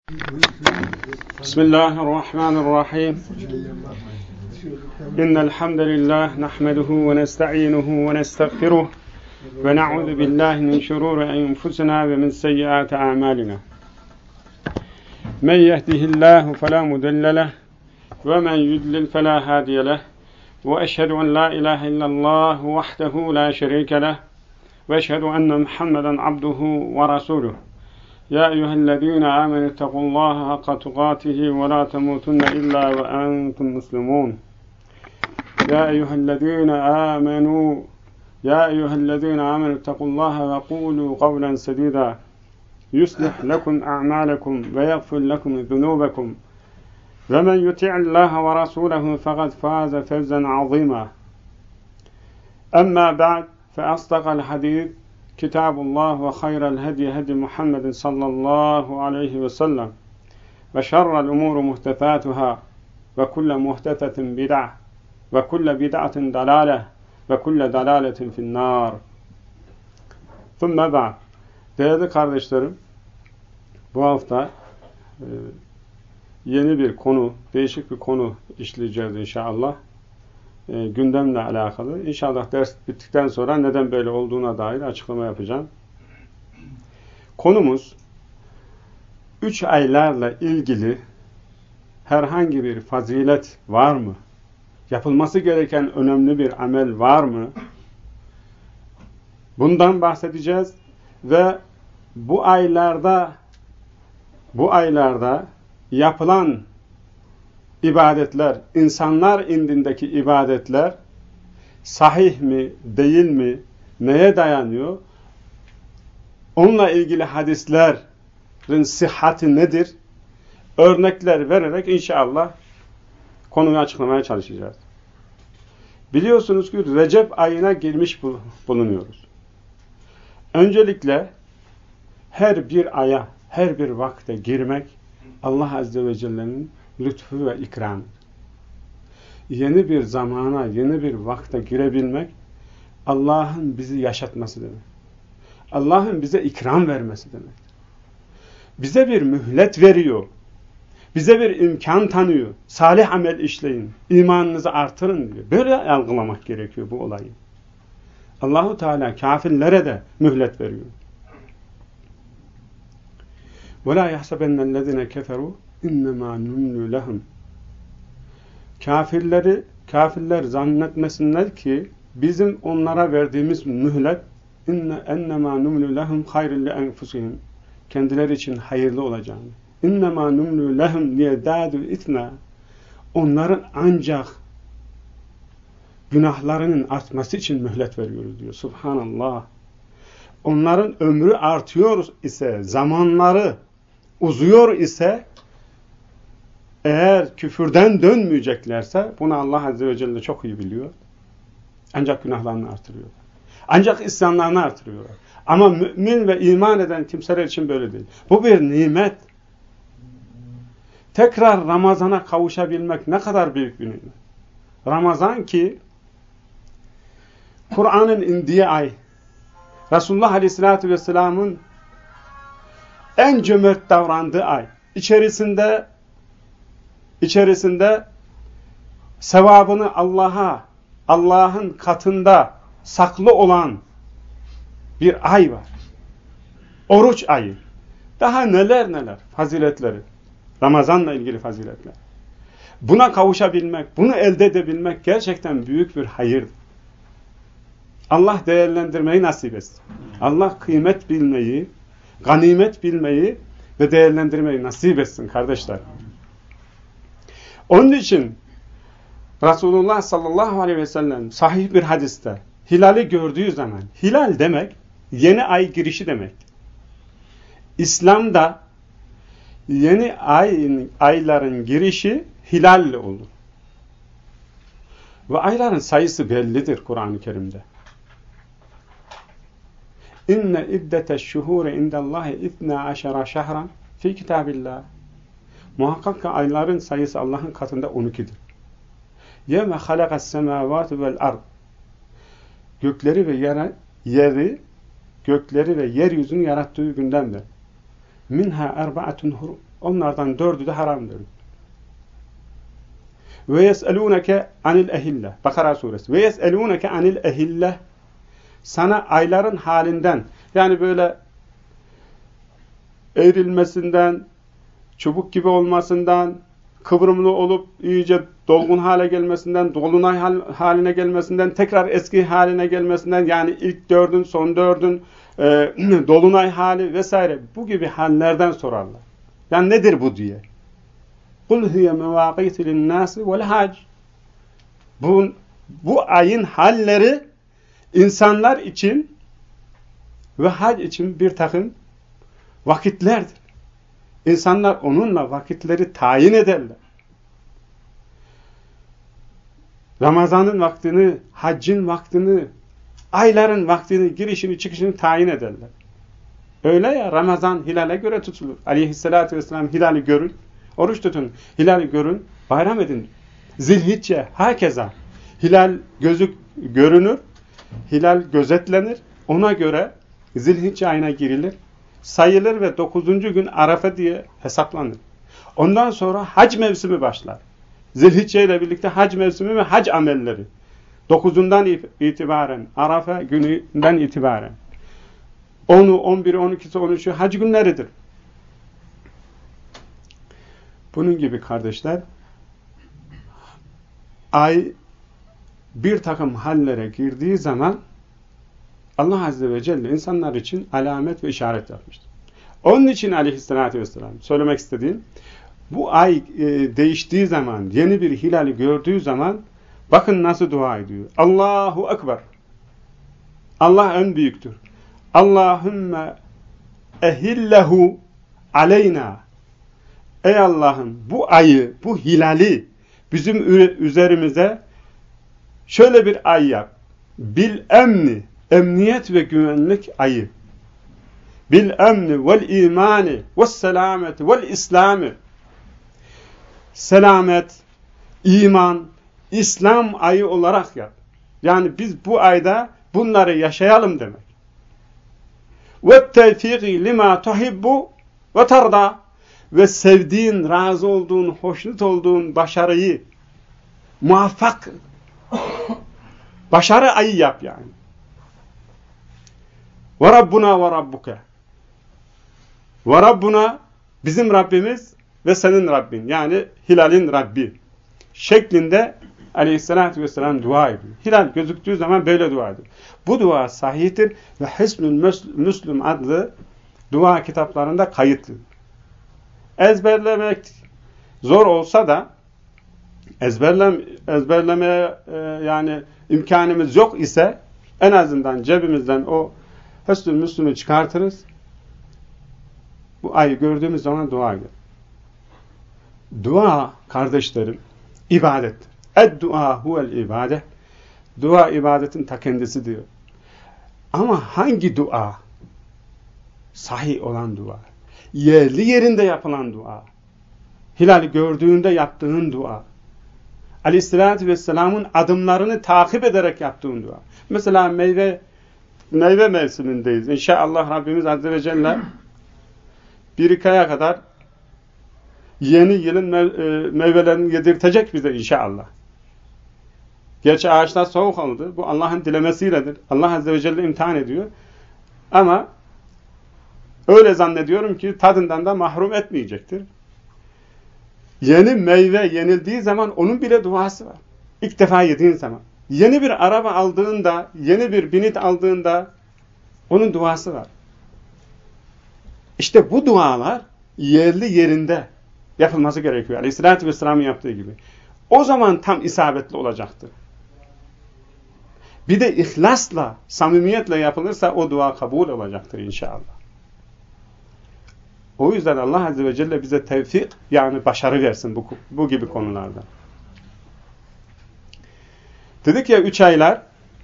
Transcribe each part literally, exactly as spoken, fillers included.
بسم الله الرحمن الرحيم إن الحمد لله نحمده ونستعينه ونستغفره ونعوذ بالله من شرور أنفسنا ومن سيئات أعمالنا من يهده الله فلا مضل له ومن يضلل فلا هادي له وأشهد أن لا إله إلا الله وحده لا شريك له وأشهد أن محمدا عبده ورسوله يا أيها الذين آمنوا اتقوا الله حق تقاته ولا تموتن إلا وأنتم مسلمون يا أيها الذين آمنوا يا أيها الذين آمنوا اتقوا الله وقولوا قولا سديدا يصلح لكم أعمالكم ويغفر لكم ذنوبكم ومن يطع الله ورسوله فقد فاز فوزا عظيما أما بعد فأصدق الحديث كتاب الله وخير الهدي هدي محمد صلى الله عليه وسلم وشر الأمور محدثاتها وكل محدثة بدعة وكل بدعة ضلالة وكل ضلالة في النار. ثم بعد. Değerli kardeşlerim, bu hafta e, yeni bir konu, değişik bir konu işleyeceğiz inşallah. E, gündemle alakalı. İnşallah ders bittikten sonra neden böyle olduğuna dair açıklama yapacağım. Konumuz, üç aylarla ilgili herhangi bir fazilet var mı? Yapılması gereken önemli bir amel var mı? Bundan bahsedeceğiz ve bu aylarda bu aylarda yapılan ibadetler, insanlar indindeki ibadetler sahih mi, değil mi, neye dayanıyor? Onunla ilgili hadislerin sıhhati nedir? Örnekler vererek inşallah konuyu açıklamaya çalışacağız. Biliyorsunuz ki Recep ayına girmiş bulunuyoruz. Öncelikle her bir aya, her bir vakte girmek Allah Azze ve Celle'nin lütfu ve ikramı. Yeni bir zamana, yeni bir vakte girebilmek Allah'ın bizi yaşatması demek. Allah'ın bize ikram vermesi demek. Bize bir mühlet veriyor. Bize bir imkan tanıyor. Salih amel işleyin. İmanınızı artırın diyor. Böyle algılamak gerekiyor bu olayı. Allahu Teala kafirlere de mühlet veriyor. وَلَا يَحْسَبَنَّ الَّذِينَ كَفَرُوا اِنَّمَا نُمْلُ لَهُمْ. Kafirleri, kafirler zannetmesinler ki bizim onlara verdiğimiz mühlet اِنَّمَا نُمْلُ لَهُمْ خَيْرٍ لِأَنْفُسِهِمْ. Kendileri için hayırlı olacağını. اِنَّمَا نُمْلُ لَهُمْ لِيَدَادُ اِثْنَا. Onların ancak günahlarının artması için mühlet veriyoruz diyor. Subhanallah. Onların ömrü artıyor ise, zamanları uzuyor ise, eğer küfürden dönmeyeceklerse, bunu Allah Azze ve Celle çok iyi biliyor. Ancak günahlarını artırıyor. Ancak isyanlarını artırıyorlar. Ama mümin ve iman eden kimseler için böyle değil. Bu bir nimet. Tekrar Ramazan'a kavuşabilmek ne kadar büyük bir nimet. Ramazan ki, Kur'an'ın indiği ay, Resulullah Aleyhisselatü Vesselam'ın en cömert davrandığı ay. İçerisinde içerisinde sevabını Allah'a, Allah'ın katında saklı olan bir ay var. Oruç ayı. Daha neler neler faziletleri. Ramazanla ilgili faziletler. Buna kavuşabilmek, bunu elde edebilmek gerçekten büyük bir hayırdır. Allah değerlendirmeyi nasip etsin. Allah kıymet bilmeyi, ganimet bilmeyi ve değerlendirmeyi nasip etsin kardeşler. Onun için Resulullah sallallahu aleyhi ve sellem sahih bir hadiste hilali gördüğü zaman, hilal demek yeni ay girişi demek. İslam'da yeni ay, ayların girişi hilalle olur. Ve ayların sayısı bellidir Kur'an-ı Kerim'de. İnne iddete'ş-şuhûri indellâhi ithnâ aşara şehran fî kitâbillâh. Muhakkak ki ayların sayısı Allah'ın katında on ikidir. Yevme halakas-semâvâtu vel-ard. Gökleri ve yere, gökleri ve yeryüzünü yarattığı gündendir. Minha erbaatun Onlardan dördü de haramdır. Ve yes'elûneke anil ehille. Bakara suresi. Ve yes'elûneke anil ehille. Sana ayların halinden, yani böyle eğrilmesinden, çubuk gibi olmasından, kıvrımlı olup iyice dolgun hale gelmesinden, dolunay haline gelmesinden, tekrar eski haline gelmesinden, yani ilk dördün, son dördün, e, dolunay hali vesaire, bu gibi hallerden sorarlar. Yani nedir bu diye. قُلْ هِيَ مَوَاقِيتِ لِلنَّاسِ وَالْحَاجِ Bu, bu ayın halleri insanlar için ve hac için bir takım vakitlerdir. İnsanlar onunla vakitleri tayin ederler. Ramazanın vaktini, haccın vaktini, ayların vaktini, girişini, çıkışını tayin ederler. Öyle ya, Ramazan hilale göre tutulur. Aleyhissalatü vesselam hilali görün, oruç tutun, hilali görün, bayram edin. Zilhicce hakeza. Hilal gözük görünür, hilal gözetlenir. Ona göre Zilhicce ayına girilir, sayılır ve dokuzuncu gün Arafa diye hesaplanır. Ondan sonra hac mevsimi başlar. Zilhicce ile birlikte hac mevsimi ve hac amelleri. dokuzundan itibaren, Arafa gününden itibaren. onu, on biri, on ikisi, on üçü hac günleridir. Bunun gibi kardeşler, ay bir takım hallere girdiği zaman Allah Azze ve Celle insanlar için alamet ve işaret yapmıştır. Onun için aleyhissalatü vesselam söylemek istediğim, bu ay e, değiştiği zaman, yeni bir hilali gördüğü zaman bakın nasıl dua ediyor. Allahu Ekber. Allah en büyüktür. Allahümme ehillehu aleyna. Ey Allah'ım, bu ayı, bu hilali bizim üzerimize şöyle bir ay yap. Bil emni, emniyet ve güvenlik ayı. Bil emni vel imani ves selameti vel islami. Selamet, iman, İslam ayı olarak yap. Yani biz bu ayda bunları yaşayalım demek. Ve tevfiki lima tuhibbu ve tarda. Ve sevdiğin, razı olduğun, hoşnut olduğun başarıyı muvaffak başarı ayı yap yani. Ve Rabbuna ve Rabbuke. Ve Rabbuna, bizim Rabbimiz ve senin Rabbin. Yani hilalin Rabbi. Şeklinde aleyhissalatü vesselam dua ediyor. Hilal gözüktüğü zaman böyle dua ediyor. Bu dua sahihtir ve Hisnül Müslüm adlı dua kitaplarında kayıtlı. Ezberlemek zor olsa da ezberlem, ezberlemeye e, yani imkanımız yok ise en azından cebimizden o Hisnül Müslüm'ü çıkartırız. Bu ayı gördüğümüz zaman dua eder. Dua kardeşlerim ibadettir. Ed-dua huvel ibadet. Dua ibadetin ta kendisi diyor. Ama hangi dua? Sahih olan dua. Yerli yerinde yapılan dua. Hilali gördüğünde yaptığın dua. Aleyhissalatü vesselamın adımlarını takip ederek yaptığın dua. Mesela meyve meyve mevsimindeyiz. İnşallah Rabbimiz Azze ve Celle bir iki aya kadar yeni yılın meyvelerini yedirtecek bize inşallah. Gerçi ağaçlar soğuk oldu. Bu Allah'ın dilemesiyledir. Allah Azze ve Celle imtihan ediyor. Ama öyle zannediyorum ki tadından da mahrum etmeyecektir. Yeni meyve yenildiği zaman onun bile duası var. İlk defa yediğin zaman. Yeni bir araba aldığında, yeni bir binit aldığında onun duası var. İşte bu dualar yerli yerinde yapılması gerekiyor. Aleyhissalatü vesselam'ın yaptığı gibi. O zaman tam isabetli olacaktır. Bir de ihlasla, samimiyetle yapılırsa o dua kabul olacaktır inşallah. O yüzden Allah Azze ve Celle bize tevfik, yani başarı versin bu, bu gibi konularda. Dedik ya üç aylar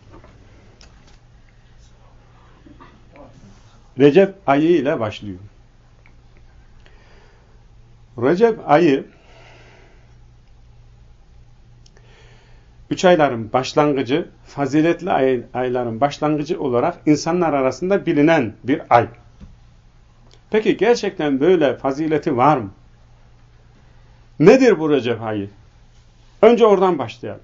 Recep ayı ile başlıyor. Recep ayı üç ayların başlangıcı, faziletli ay, ayların başlangıcı olarak insanlar arasında bilinen bir ay. Peki gerçekten böyle fazileti var mı? Nedir bu Recep ayı? Önce oradan başlayalım.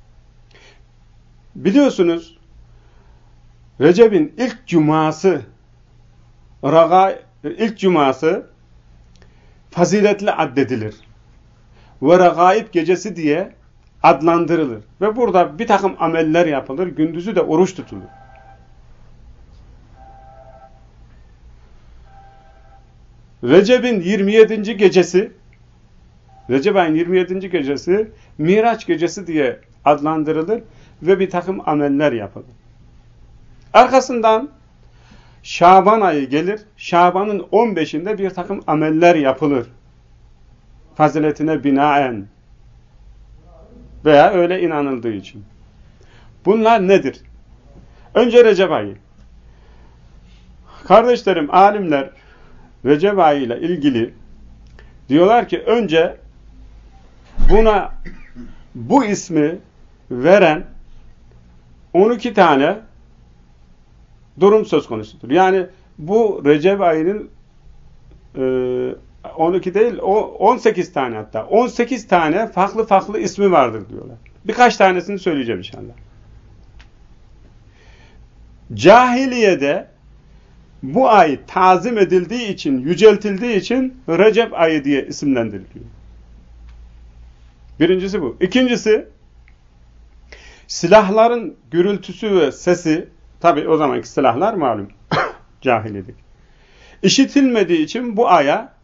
Biliyorsunuz Recep'in ilk cuması Raga, ilk cuması faziletli addedilir. Ve Regaib gecesi diye adlandırılır. Ve burada bir takım ameller yapılır. Gündüzü de oruç tutulur. Recep'in yirmi yedinci gecesi Recep ayın yirmi yedinci gecesi Miraç gecesi diye adlandırılır ve bir takım ameller yapılır. Arkasından Şaban ayı gelir. Şaban'ın on beşinde bir takım ameller yapılır. Faziletine binaen veya öyle inanıldığı için. Bunlar nedir? Önce Recep ayı. Kardeşlerim, alimler Recep ayı ile ilgili diyorlar ki önce buna bu ismi veren on iki tane durum söz konusudur. Yani bu Recep ayının e, on iki değil, o on sekiz tane hatta. on sekiz tane farklı farklı ismi vardır diyorlar. Birkaç tanesini söyleyeceğim inşallah. Cahiliyede bu ay tazim edildiği için, yüceltildiği için Recep ayı diye isimlendiriliyor. Birincisi bu. İkincisi, silahların gürültüsü ve sesi, tabi o zamanki silahlar malum, cahiliyedik. İşitilmediği için bu aya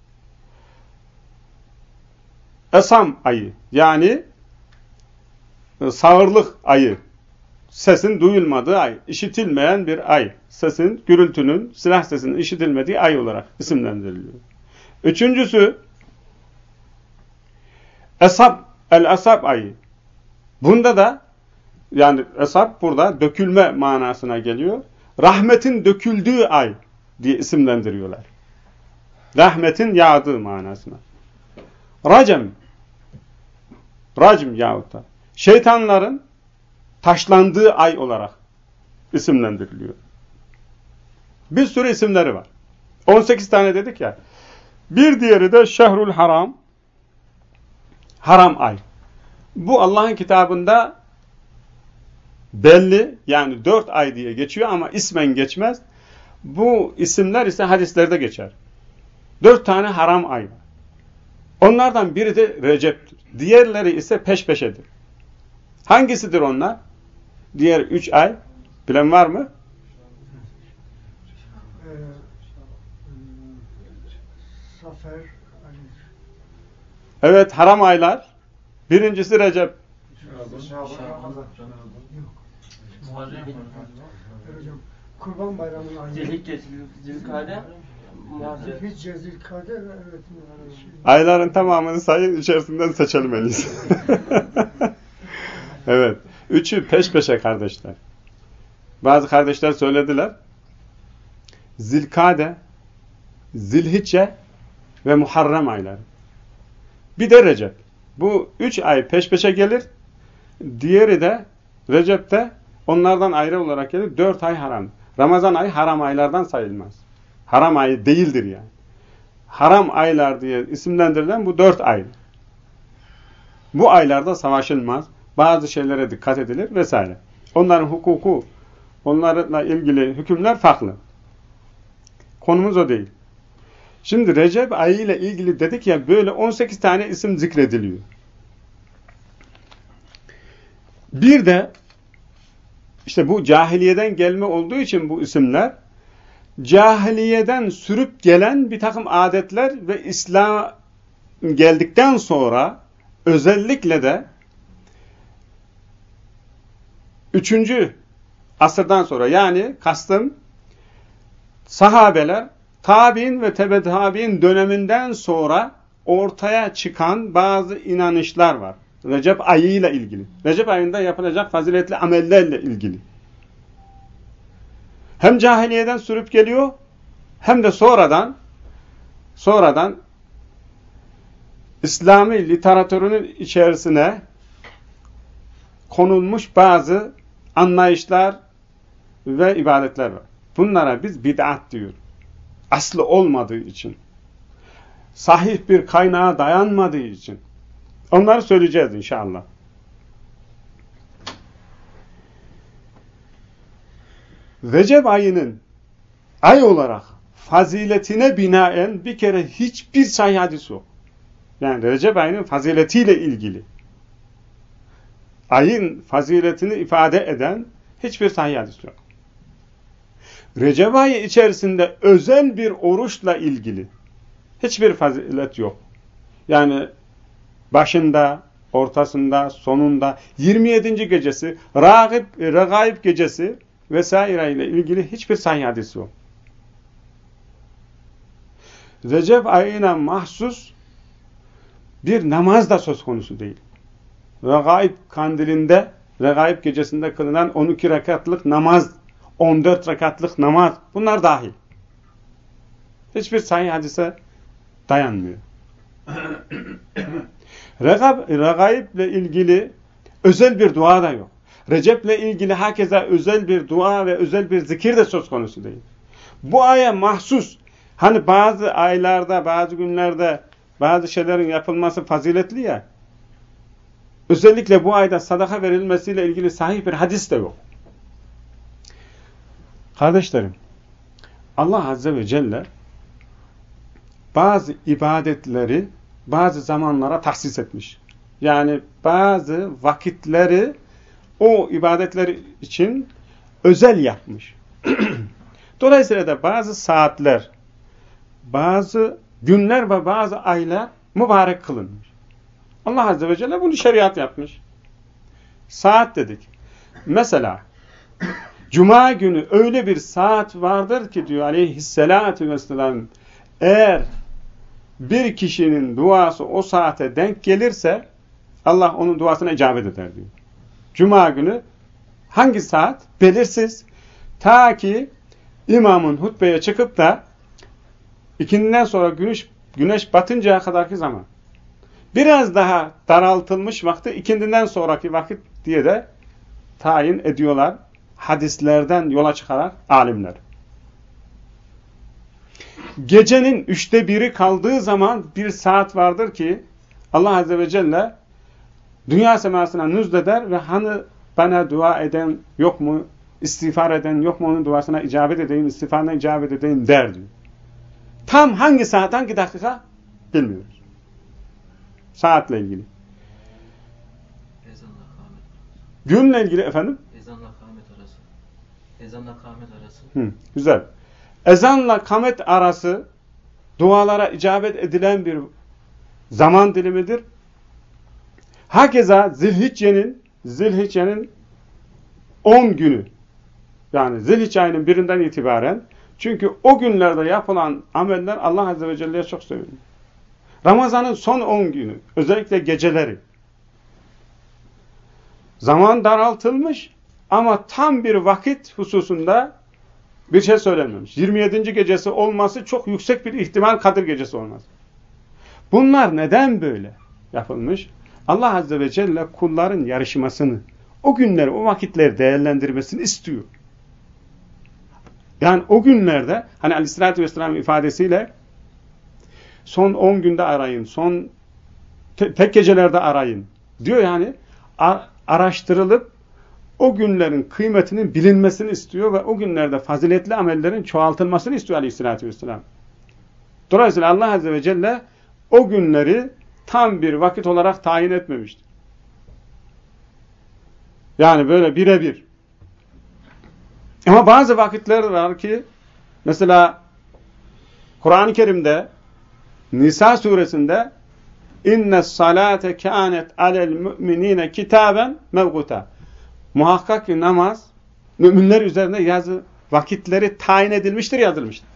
Esam ayı, yani sağırlık ayı, sesin duyulmadığı ay, işitilmeyen bir ay, sesin, gürültünün, silah sesinin işitilmediği ay olarak isimlendiriliyor. Üçüncüsü, Esab, el-Esab ayı. Bunda da, yani Esab burada dökülme manasına geliyor. Rahmetin döküldüğü ay diye isimlendiriyorlar. Rahmetin yağdığı manasına. Racem, racm yahut da şeytanların taşlandığı ay olarak isimlendiriliyor. Bir sürü isimleri var. on sekiz tane dedik ya. Bir diğeri de Şehrul Haram, haram ay. Bu Allah'ın kitabında belli, yani dört ay diye geçiyor ama ismen geçmez. Bu isimler ise hadislerde geçer. Dört tane haram ay var. Onlardan biri de Recep'tir. Diğerleri ise peş peşedir. Hangisidir onlar? Diğer üç ay. Bilen var mı? Safer. Evet, haram aylar. Birincisi Recep. Kurban Bayramı'nın ayı. Zilhicce, Zilkade, Zilhicce, Zilkade, evet. Ayların tamamını sayın, içerisinden seçelim en iyisi. Evet. Üçü peş peşe kardeşler. Bazı kardeşler söylediler. Zilkade, Zilhicce ve Muharrem ayları. Bir de Recep. Bu üç ay peş peşe gelir. Diğeri de Recep'te onlardan ayrı olarak gelir. Dört ay haram. Ramazan ayı haram aylardan sayılmaz. Haram ayı değildir yani. Haram aylar diye isimlendirilen bu dört ay. Bu aylarda savaşılmaz. Bazı şeylere dikkat edilir vesaire. Onların hukuku, onlarla ilgili hükümler farklı. Konumuz o değil. Şimdi Recep ayı ile ilgili dedik ya, böyle on sekiz tane isim zikrediliyor. Bir de işte bu cahiliyeden gelme olduğu için bu isimler, cahiliyeden sürüp gelen bir takım adetler ve İslam geldikten sonra özellikle de üçüncü asırdan sonra, yani kastım sahabeler, tabi'in ve tebe tabi'in döneminden sonra ortaya çıkan bazı inanışlar var. Recep ayıyla ilgili. Recep ayında yapılacak faziletli amellerle ilgili. Hem cahiliyeden sürüp geliyor, hem de sonradan sonradan İslami literatürünün içerisine konulmuş bazı anlayışlar ve ibadetler var. Bunlara biz bid'at diyoruz. Aslı olmadığı için. sahih bir kaynağa dayanmadığı için. Onları söyleyeceğiz inşallah. Recep ayının ay olarak faziletine binaen bir kere hiçbir sahih hadis yok. Yani Recep ayının faziletiyle ilgili. Ayın faziletini ifade eden hiçbir sahih hadis yok. Recep ayı içerisinde özel bir oruçla ilgili hiçbir fazilet yok. Yani başında, ortasında, sonunda, yirmi yedinci gecesi, Ragib, Regaib gecesi vesaire ile ilgili hiçbir sahih hadis yok. Recep ayına mahsus bir namaz da söz konusu değil. Regaib kandilinde, Regaib gecesinde kılınan on iki rekatlık namaz, on dört rekatlık namaz, bunlar dahil. Hiçbir sahih hadise dayanmıyor. Regaib ile ilgili özel bir dua da yok. Recep ile ilgili herkese özel bir dua ve özel bir zikir de söz konusu değil. Bu aya mahsus, hani bazı aylarda, bazı günlerde bazı şeylerin yapılması faziletli ya, özellikle bu ayda sadaka verilmesiyle ilgili sahih bir hadis de yok. Kardeşlerim, Allah Azze ve Celle bazı ibadetleri bazı zamanlara tahsis etmiş. Yani bazı vakitleri o ibadetler için özel yapmış. Dolayısıyla da bazı saatler, bazı günler ve bazı aylar mübarek kılınmış. Allah Azze ve Celle bunu şeriat yapmış. Saat dedik. Mesela Cuma günü öyle bir saat vardır ki diyor aleyhissalatu vesselam, eğer bir kişinin duası o saate denk gelirse Allah onun duasına icabet eder diyor. Cuma günü hangi saat? Belirsiz. Ta ki imamın hutbeye çıkıp da ikindinden sonra güneş, güneş batıncaya kadarki zaman. Biraz daha daraltılmış vakti ikindinden sonraki vakit diye de tayin ediyorlar. Hadislerden yola çıkarak alimler. Gecenin üçte biri kaldığı zaman bir saat vardır ki Allah Azze ve Celle dünya semasına nüzleder ve hani bana dua eden yok mu, istiğfar eden yok mu, onun duasına icabet edeyim, istiğfarına icabet edeyim der diyor. Tam hangi saat, hangi dakika bilmiyoruz. Saatle ilgili. Ezanla kâmet arası. Günle ilgili efendim? Ezanla kâmet arası. Ezanla kâmet arası. Hı, güzel. Ezanla kâmet arası dualara icabet edilen bir zaman dilimidir. Hakeza Zilhicce'nin Zilhicce'nin on günü, yani Zilhicce ayının birinden itibaren, çünkü o günlerde yapılan ameller Allah Azze ve Celle'ye çok seviyor. Ramazan'ın son on günü, özellikle geceleri. Zaman daraltılmış ama tam bir vakit hususunda bir şey söylenmemiş. yirmi yedinci gecesi olması çok yüksek bir ihtimal Kadir gecesi olmaz. Bunlar neden böyle yapılmış? Allah Azze ve Celle kulların yarışmasını, o günleri, o vakitleri değerlendirmesini istiyor. Yani o günlerde, hani Aleyhisselatü Vesselam ifadesiyle son on günde arayın, son te tek gecelerde arayın diyor yani, araştırılıp o günlerin kıymetinin bilinmesini istiyor ve o günlerde faziletli amellerin çoğaltılmasını istiyor Aleyhisselatü Vesselam. Dolayısıyla Allah Azze ve Celle o günleri tam bir vakit olarak tayin etmemiştir. Yani böyle birebir. Ama bazı vakitler var ki, mesela Kur'an-ı Kerim'de Nisa suresinde inne salate kânet alel müminine kitaben mevguta. Muhakkak ki namaz müminler üzerine yazı vakitleri tayin edilmiştir, yazılmıştır.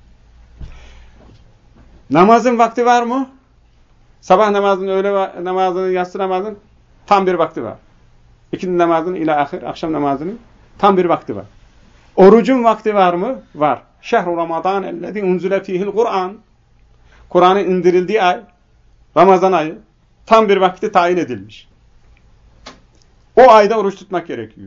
Namazın vakti var mı? Sabah namazının, öğle namazının, yatsı namazının tam bir vakti var. İkindi namazının ila ahir, akşam namazının tam bir vakti var. Orucun vakti var mı? Var. Şehru Ramazan ellezî unzile fîhil Kur'an. Kur'an'ın indirildiği ay, Ramazan ayı, tam bir vakti tayin edilmiş. O ayda oruç tutmak gerekiyor.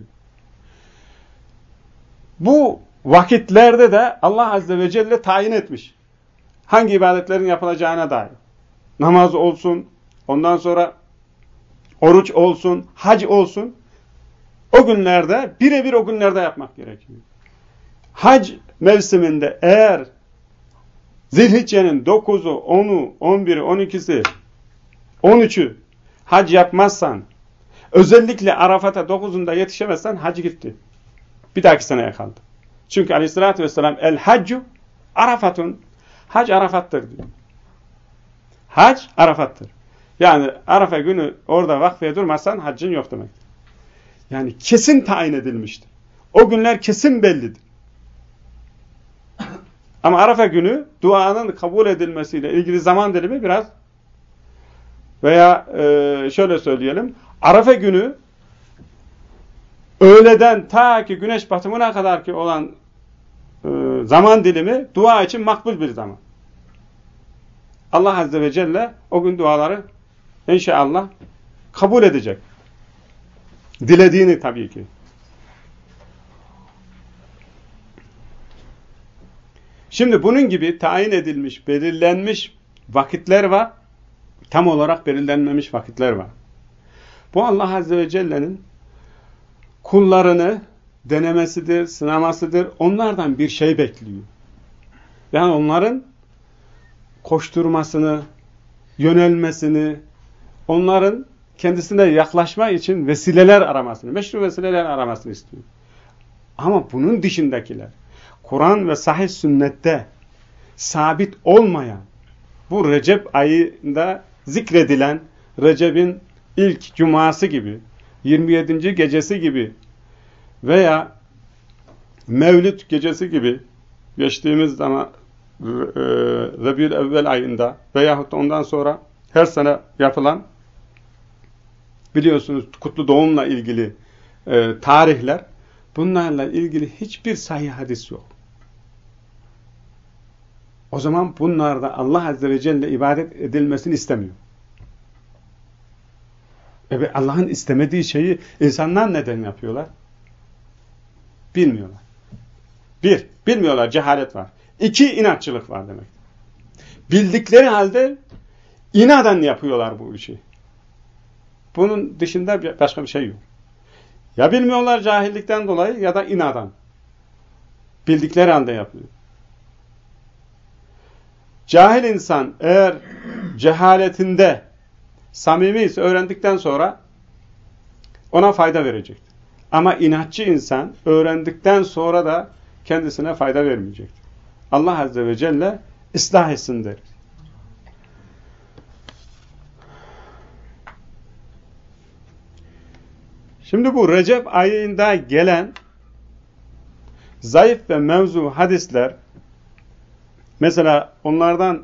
Bu vakitlerde de Allah Azze ve Celle tayin etmiş. hangi ibadetlerin yapılacağına dair. Namaz olsun, ondan sonra oruç olsun, hac olsun. O günlerde, birebir o günlerde yapmak gerekiyor. Hac mevsiminde eğer Zilhicce'nin dokuzu, onu, on biri, on ikisi, on üçü hac yapmazsan, özellikle Arafat'a dokuzunda yetişemezsen hac gitti. Bir dahaki seneye kaldı. Çünkü aleyhissalatü vesselam el haccu Arafat'un, hac Arafat'tır diyor. Hac Arafat'tır. Yani Arafa günü orada vakfeye durmazsan haccın yok demektir. Yani kesin tayin edilmiştir. O günler kesin bellidir. Ama Arafa günü duanın kabul edilmesiyle ilgili zaman dilimi biraz veya e, şöyle söyleyelim, Arafa günü öğleden ta ki güneş batımına kadar ki olan e, zaman dilimi dua için makbul bir zaman. Allah Azze ve Celle o gün duaları inşallah kabul edecek. Dilediğini tabii ki. Şimdi bunun gibi tayin edilmiş, belirlenmiş vakitler var. Tam olarak belirlenmemiş vakitler var. Bu Allah Azze ve Celle'nin kullarını denemesidir, sınamasıdır. Onlardan bir şey bekliyor. Yani onların koşturmasını, yönelmesini, onların kendisine yaklaşma için vesileler aramasını, meşru vesileler aramasını istiyor. Ama bunun dışındakiler, Kur'an ve sahih sünnette sabit olmayan, bu Recep ayında zikredilen Recep'in ilk cuması gibi, yirmi yedinci gecesi gibi veya Mevlid gecesi gibi geçtiğimiz zaman e, Rabiül Evvel ayında veyahut ondan sonra her sene yapılan, biliyorsunuz kutlu doğumla ilgili e, tarihler, bunlarla ilgili hiçbir sahih hadis yok. O zaman bunlarda Allah Azze ve Celle ibadet edilmesini istemiyor. Evet, Allah'ın istemediği şeyi insanlar neden yapıyorlar? Bilmiyorlar. Bir, bilmiyorlar, cehalet var. İki, inatçılık var demek. Bildikleri halde inaden yapıyorlar bu işi. Bunun dışında başka bir şey yok. Ya bilmiyorlar cahillikten dolayı ya da inadan. Bildikleri halde yapıyor. Cahil insan eğer cehaletinde samimi ise öğrendikten sonra ona fayda verecektir. Ama inatçı insan öğrendikten sonra da kendisine fayda vermeyecektir. Allah Azze ve Celle ıslah etsin der. Şimdi bu Recep ayında gelen zayıf ve mevzu hadisler, mesela onlardan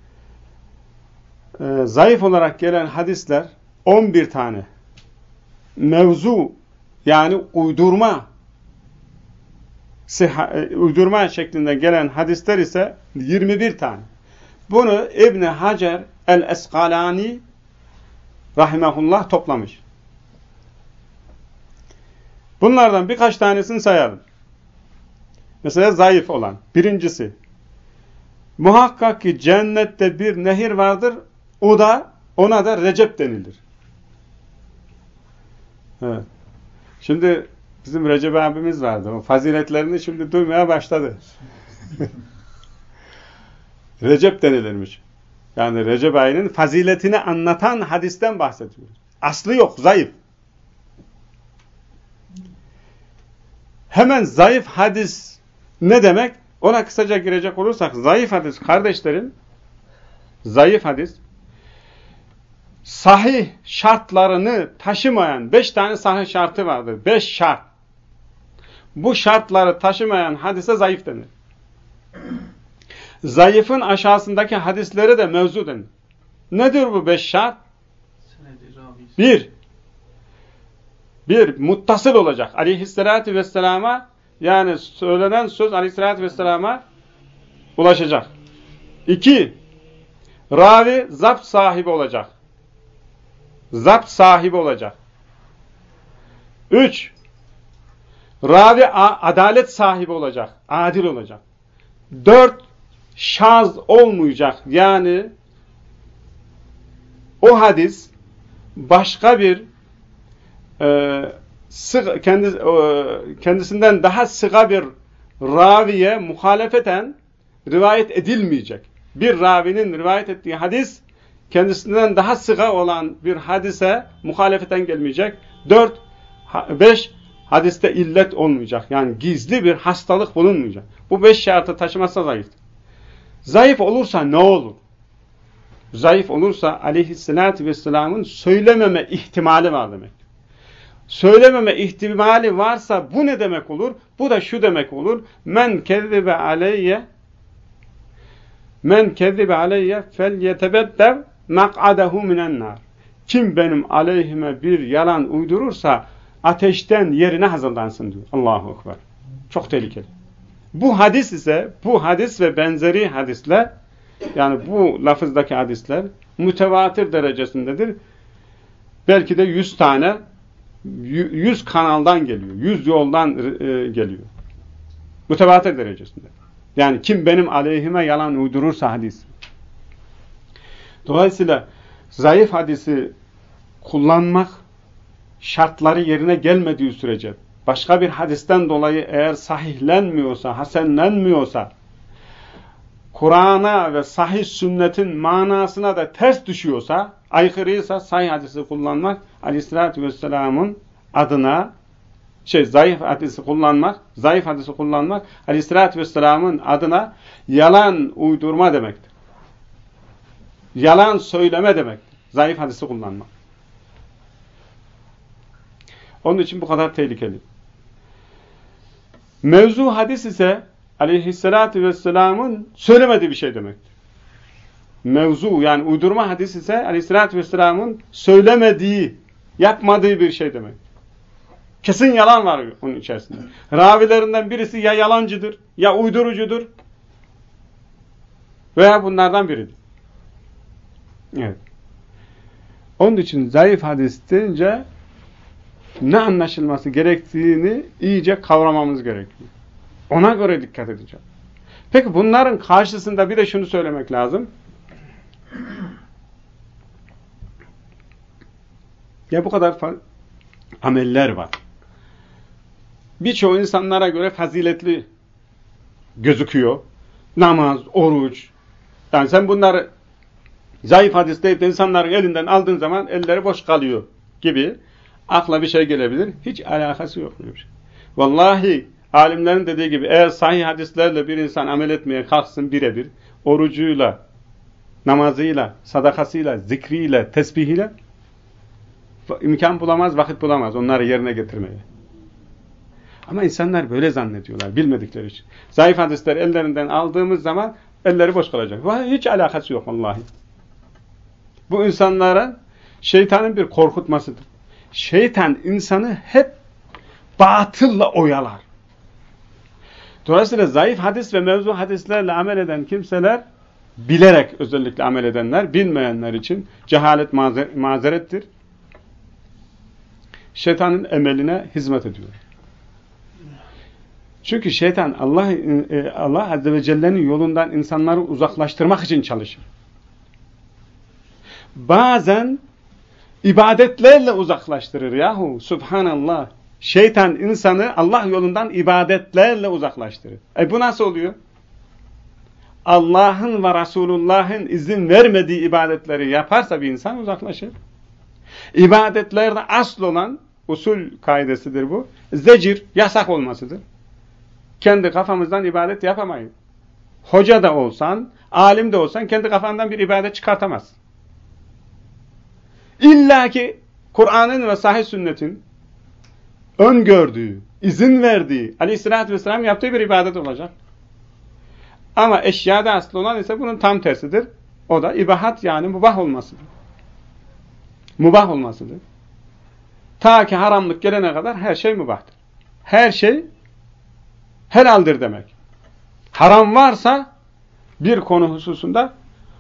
e, zayıf olarak gelen hadisler on bir tane. Mevzu yani uydurma siha, e, uydurma şeklinde gelen hadisler ise yirmi bir tane. Bunu İbn Hacer el-Eskalani rahimehullah toplamış. Bunlardan birkaç tanesini sayalım. Mesela zayıf olan. Birincisi, muhakkak ki cennette bir nehir vardır, o da ona da Recep denilir. Evet. Şimdi bizim Recep abimiz vardı. O faziletlerini şimdi duymaya başladı. Recep denilirmiş. Yani Recep ayının faziletini anlatan hadisten bahsediyoruz. Aslı yok, zayıf. Hemen zayıf hadis ne demek? Ona kısaca girecek olursak, zayıf hadis kardeşlerim, zayıf hadis, sahih şartlarını taşımayan, beş tane sahih şartı vardır. Beş şart. Bu şartları taşımayan hadise zayıf denir. Zayıfın aşağısındaki hadisleri de mevzu denir. Nedir bu beş şart? Bir, bir, muttasıl olacak. Aleyhissalatü vesselama, yani söylenen söz Aleyhissalatü vesselama ulaşacak. İki, ravi zapt sahibi olacak. Zapt sahibi olacak. Üç, ravi adalet sahibi olacak. Adil olacak. Dört, şaz olmayacak. Yani o hadis başka bir e, sık, kendi, e, kendisinden daha sıga bir raviye muhalefeten rivayet edilmeyecek. Bir ravinin rivayet ettiği hadis kendisinden daha sıga olan bir hadise muhalefeten gelmeyecek. Dört, beş, hadiste illet olmayacak. Yani gizli bir hastalık bulunmayacak. Bu beş şartı taşımazsa zayıf. Zayıf olursa ne olur? Zayıf olursa aleyhissalatü vesselamın söylememe ihtimali var demek. Söylememe ihtimali varsa bu ne demek olur? Bu da şu demek olur. Men kezzibe aleyye men kezzibe aleyye fel yetebeddev mak'adehu minen nar. Kim benim aleyhime bir yalan uydurursa ateşten yerine hazırlansın diyor. Allahu Ekber. Çok tehlikeli. Bu hadis ise, bu hadis ve benzeri hadisler, yani bu lafızdaki hadisler mütevatir derecesindedir. Belki de yüz tane, yüz kanaldan geliyor, yüz yoldan e, geliyor. Mütevatir derecesinde. Yani kim benim aleyhime yalan uydurursa hadis. Dolayısıyla zayıf hadisi kullanmak şartları yerine gelmediği sürece, başka bir hadisten dolayı eğer sahihlenmiyorsa, hasenlenmiyorsa, Kur'an'a ve sahih sünnetin manasına da ters düşüyorsa, aykırıysa sahih hadisi kullanmak, aleyhissalatü vesselamın adına, şey zayıf hadisi kullanmak, zayıf hadisi kullanmak, aleyhissalatü vesselamın adına yalan uydurma demektir. Yalan söyleme demektir. Zayıf hadisi kullanmak. Onun için bu kadar tehlikeli. Mevzu hadis ise aleyhissalatü vesselamın söylemediği bir şey demektir. Mevzu yani uydurma hadis ise aleyhissalatü vesselamın söylemediği, yapmadığı bir şey demek. Kesin yalan var onun içerisinde. Ravilerinden birisi ya yalancıdır, ya uydurucudur veya bunlardan biridir. Evet. Onun için zayıf hadis deyince ne anlaşılması gerektiğini iyice kavramamız gerekiyor. Ona göre dikkat edeceğim. Peki bunların karşısında bir de şunu söylemek lazım. Ya bu kadar ameller var. Birçoğu insanlara göre faziletli gözüküyor. Namaz, oruç. Yani sen bunları zayıf hadis deyip de insanların elinden aldığın zaman elleri boş kalıyor gibi akla bir şey gelebilir. Hiç alakası yok. Vallahi alimlerin dediği gibi eğer sahih hadislerle bir insan amel etmeye kalksın birebir, orucuyla, namazıyla, sadakasıyla, zikriyle, tesbihiyle imkan bulamaz, vakit bulamaz onları yerine getirmeye. Ama insanlar böyle zannediyorlar, bilmedikleri için. Zayıf hadisleri ellerinden aldığımız zaman elleri boş kalacak. Hiç alakası yok vallahi. Bu insanlara şeytanın bir korkutmasıdır. Şeytan insanı hep batılla oyalar. Dolayısıyla zayıf hadis ve mevzu hadislerle amel eden kimseler, bilerek özellikle amel edenler, bilmeyenler için cehalet mazer mazerettir. Şeytanın emeline hizmet ediyor. Çünkü şeytan Allah Allah Azze ve Celle'nin yolundan insanları uzaklaştırmak için çalışır. Bazen ibadetlerle uzaklaştırır yahu. Subhanallah. Şeytan insanı Allah yolundan ibadetlerle uzaklaştırır. E bu nasıl oluyor? Allah'ın ve Resulullah'ın izin vermediği ibadetleri yaparsa bir insan uzaklaşır. İbadetlerde asıl olan usul kaidesidir bu. Zecir, yasak olmasıdır. Kendi kafamızdan ibadet yapamayız. Hoca da olsan, alim de olsan kendi kafandan bir ibadet çıkartamazsın. İlla ki Kur'an'ın ve sahih sünnetin öngördüğü, izin verdiği, aleyhissalatü vesselam yaptığı bir ibadet olacak. Ama eşyada asıl olan ise bunun tam tersidir. O da ibahat yani mubah olmasıdır. Mubah olmasıdır. Ta ki haramlık gelene kadar her şey mubahtır. Her şey helaldir demek. Haram varsa bir konu hususunda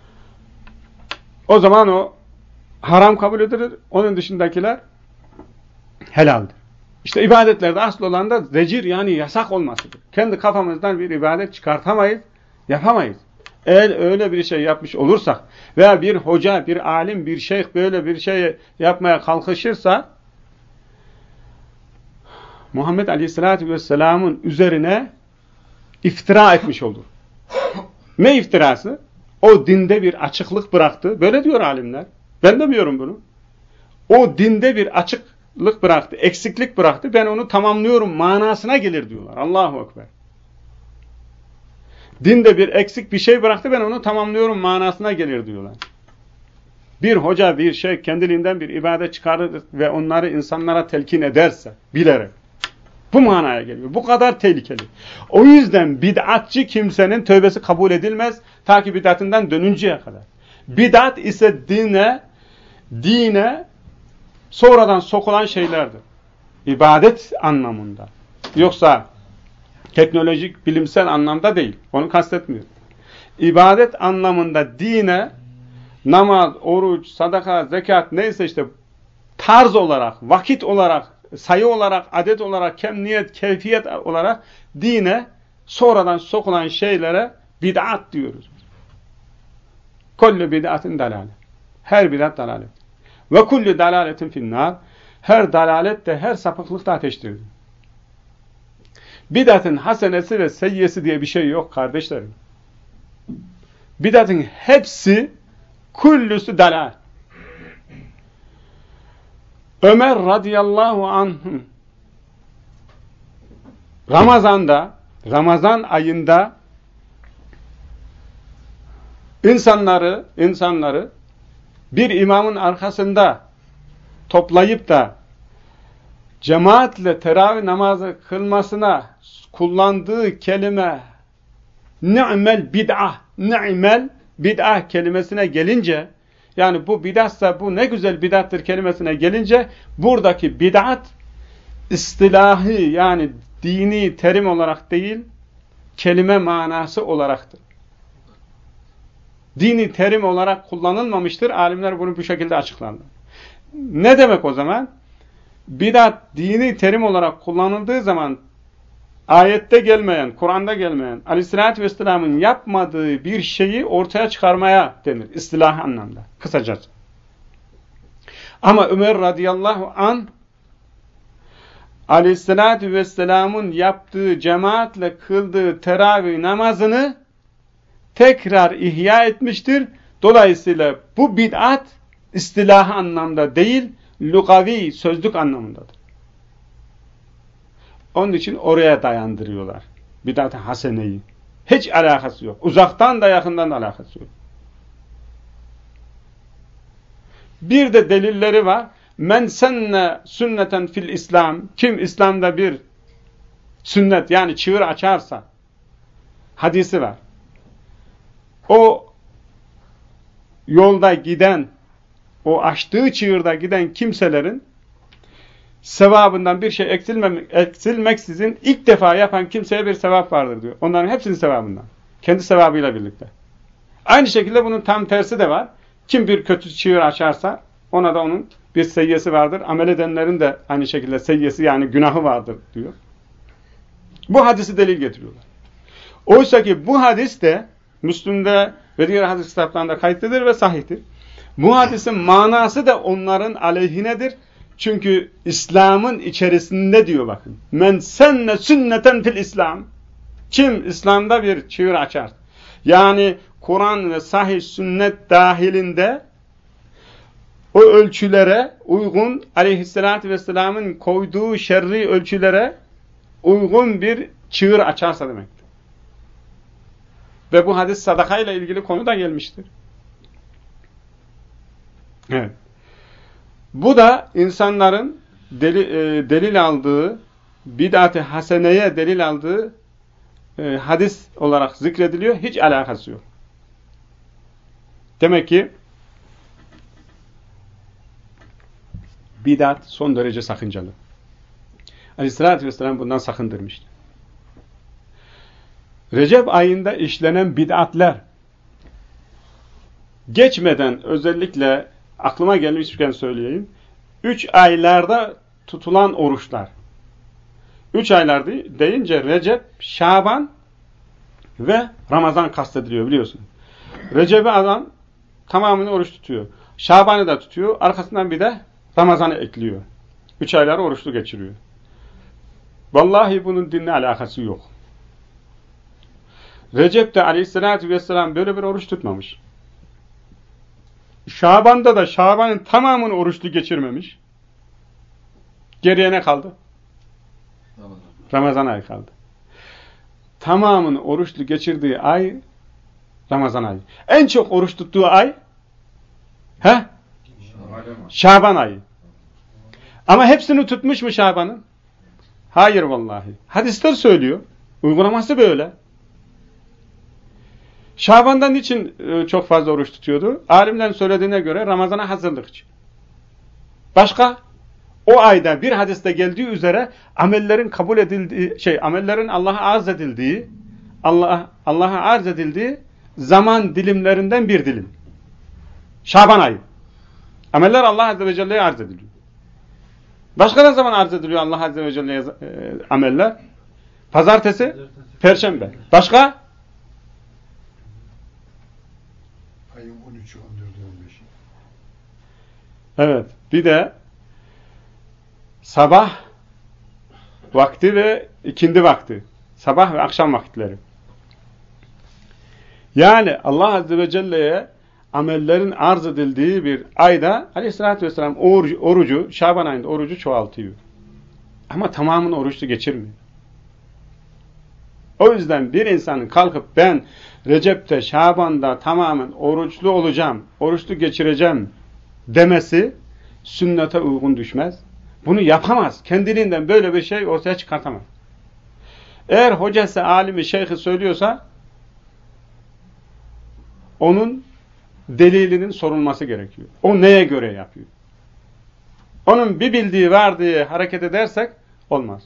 o zaman o haram kabul edilir. Onun dışındakiler helaldir. İşte ibadetlerde asıl olan da zecir yani yasak olmasıdır. Kendi kafamızdan bir ibadet çıkartamayız, yapamayız. Eğer öyle bir şey yapmış olursak veya bir hoca, bir alim, bir şeyh böyle bir şey yapmaya kalkışırsa Muhammed Aleyhisselatü Vesselam'ın üzerine iftira etmiş olur. Ne iftirası? O dinde bir açıklık bıraktı. Böyle diyor alimler. Ben demiyorum bunu. O dinde bir açıklık bıraktı, eksiklik bıraktı. Ben onu tamamlıyorum manasına gelir diyorlar. Allahu Ekber. Dinde bir eksik bir şey bıraktı, ben onu tamamlıyorum manasına gelir diyorlar. Bir hoca, bir şey kendiliğinden bir ibadet çıkarır ve onları insanlara telkin ederse, bilerek. Bu manaya geliyor. Bu kadar tehlikeli. O yüzden bid'atçı kimsenin tövbesi kabul edilmez ta ki bid'atından dönünceye kadar. Bid'at ise dine, dine sonradan sokulan şeylerdir. İbadet anlamında. Yoksa teknolojik, bilimsel anlamda değil. Onu kastetmiyorum. İbadet anlamında dine namaz, oruç, sadaka, zekat neyse işte tarz olarak, vakit olarak, sayı olarak, adet olarak, kemniyet, keyfiyet olarak dine sonradan sokulan şeylere bid'at diyoruz. Kullu bid'atin dalale. Her bid'at dalalet. Ve kullu dalaletin finnâr. Her dalalet de, her sapıklık da ateştir. Bid'atın hasenesi ve seyyesi diye bir şey yok kardeşlerim. Bid'atın hepsi kullüsü dalal. Ömer radıyallahu anh Ramazan'da, Ramazan ayında insanları, insanları bir imamın arkasında toplayıp da cemaatle teravih namazı kılmasına kullandığı kelime ni'mel bid'ah, ni'mel bid'ah kelimesine gelince, yani bu bid'atsa bu ne güzel bid'attır kelimesine gelince, buradaki bid'at istilahi yani dini terim olarak değil, kelime manası olaraktır. Dini terim olarak kullanılmamıştır. Alimler bunu bu şekilde açıklarlar. Ne demek o zaman? Bid'at dini terim olarak kullanıldığı zaman ayette gelmeyen, Kur'an'da gelmeyen, Aleyhisselatü Vesselam'ın yapmadığı bir şeyi ortaya çıkarmaya denir. İstilah anlamda. Kısacası. Ama Ömer radıyallahu anh Aleyhisselatü Vesselam'ın yaptığı cemaatle kıldığı teravih namazını tekrar ihya etmiştir. Dolayısıyla bu bid'at istilah anlamda değil, lugavi, sözlük anlamındadır. Onun için oraya dayandırıyorlar. Bid'at-ı haseneyi. Hiç alakası yok. Uzaktan da yakından da alakası yok. Bir de delilleri var. Men senne sünneten fil İslam. Kim İslam'da bir sünnet yani çığır açarsa hadisi var. O yolda giden, o açtığı çığırda giden kimselerin sevabından bir şey eksilmeksizin ilk defa yapan kimseye bir sevap vardır diyor. Onların hepsinin sevabından. Kendi sevabıyla birlikte. Aynı şekilde bunun tam tersi de var. Kim bir kötü çığır açarsa ona da onun bir seyyesi vardır. Amel edenlerin de aynı şekilde seyyesi yani günahı vardır diyor. Bu hadisi delil getiriyorlar. Oysa ki bu hadis de Müslüm'de ve diğer hadis kitaplarında kayıtlıdır ve sahihtir. Bu hadisin manası da onların aleyhinedir. Çünkü İslam'ın içerisinde diyor bakın. Men senne sünneten fil İslam. Kim İslam'da bir çığır açar. Yani Kur'an ve sahih sünnet dahilinde o ölçülere uygun aleyhissalatü vesselamın koyduğu şerri ölçülere uygun bir çığır açarsa demektir. Ve bu hadis sadakayla ilgili konu da gelmiştir. Evet. Bu da insanların delil, e, delil aldığı, bid'at-ı haseneye delil aldığı e, hadis olarak zikrediliyor. Hiç alakası yok. Demek ki bid'at son derece sakıncalı. Aleyhissalatü vesselam bundan sakındırmıştı. Recep ayında işlenen bid'atler geçmeden özellikle aklıma gelmişken söyleyeyim. Üç aylarda tutulan oruçlar. Üç aylar deyince Recep, Şaban ve Ramazan kastediliyor biliyorsun. Recep'i adam tamamını oruç tutuyor. Şaban'ı da tutuyor. Arkasından bir de Ramazan'ı ekliyor. Üç ayları oruçlu geçiriyor. Vallahi bunun dinle alakası yok. Recep de aleyhissalatü vesselam böyle bir oruç tutmamış. Şaban'da da Şaban'ın tamamını oruçlu geçirmemiş. Geriye ne kaldı? Ramazan. Ramazan ayı kaldı. Tamamını oruçlu geçirdiği ay Ramazan ayı. En çok oruç tuttuğu ay he? Şaban ayı. Ama hepsini tutmuş mu Şaban'ın? Hayır vallahi. Hadisler söylüyor. Uygulaması böyle. Şaban'da niçin çok fazla oruç tutuyordu? Alimlerin söylediğine göre Ramazan'a hazırlık için. Başka? O ayda bir hadiste geldiği üzere amellerin kabul edildiği, şey, amellerin Allah'a arz edildiği, Allah Allah'a arz edildiği zaman dilimlerinden bir dilim. Şaban ayı. Ameller Allah Azze ve Celle'ye arz ediliyor. Başka ne zaman arz ediliyor Allah Azze ve Celle'ye e, ameller? Pazartesi, Perşembe. Başka? Ayın on üçü, on dördü, on beşi. Evet. Bir de sabah vakti ve ikindi vakti. Sabah ve akşam vakitleri. Yani Allah Azze ve Celle'ye amellerin arz edildiği bir ayda Aleyhisselatü Vesselam orucu, orucu, Şaban ayında orucu çoğaltıyor. Ama tamamını oruçlu geçirmiyor. O yüzden bir insanın kalkıp ben Recep'te, Şaban'da tamamen oruçlu olacağım, oruçlu geçireceğim demesi sünnete uygun düşmez. Bunu yapamaz. Kendiliğinden böyle bir şey ortaya çıkartamaz. Eğer hocası, alimi, şeyhi söylüyorsa onun delilinin sorulması gerekiyor. O neye göre yapıyor? Onun bir bildiği var diye hareket edersek olmaz.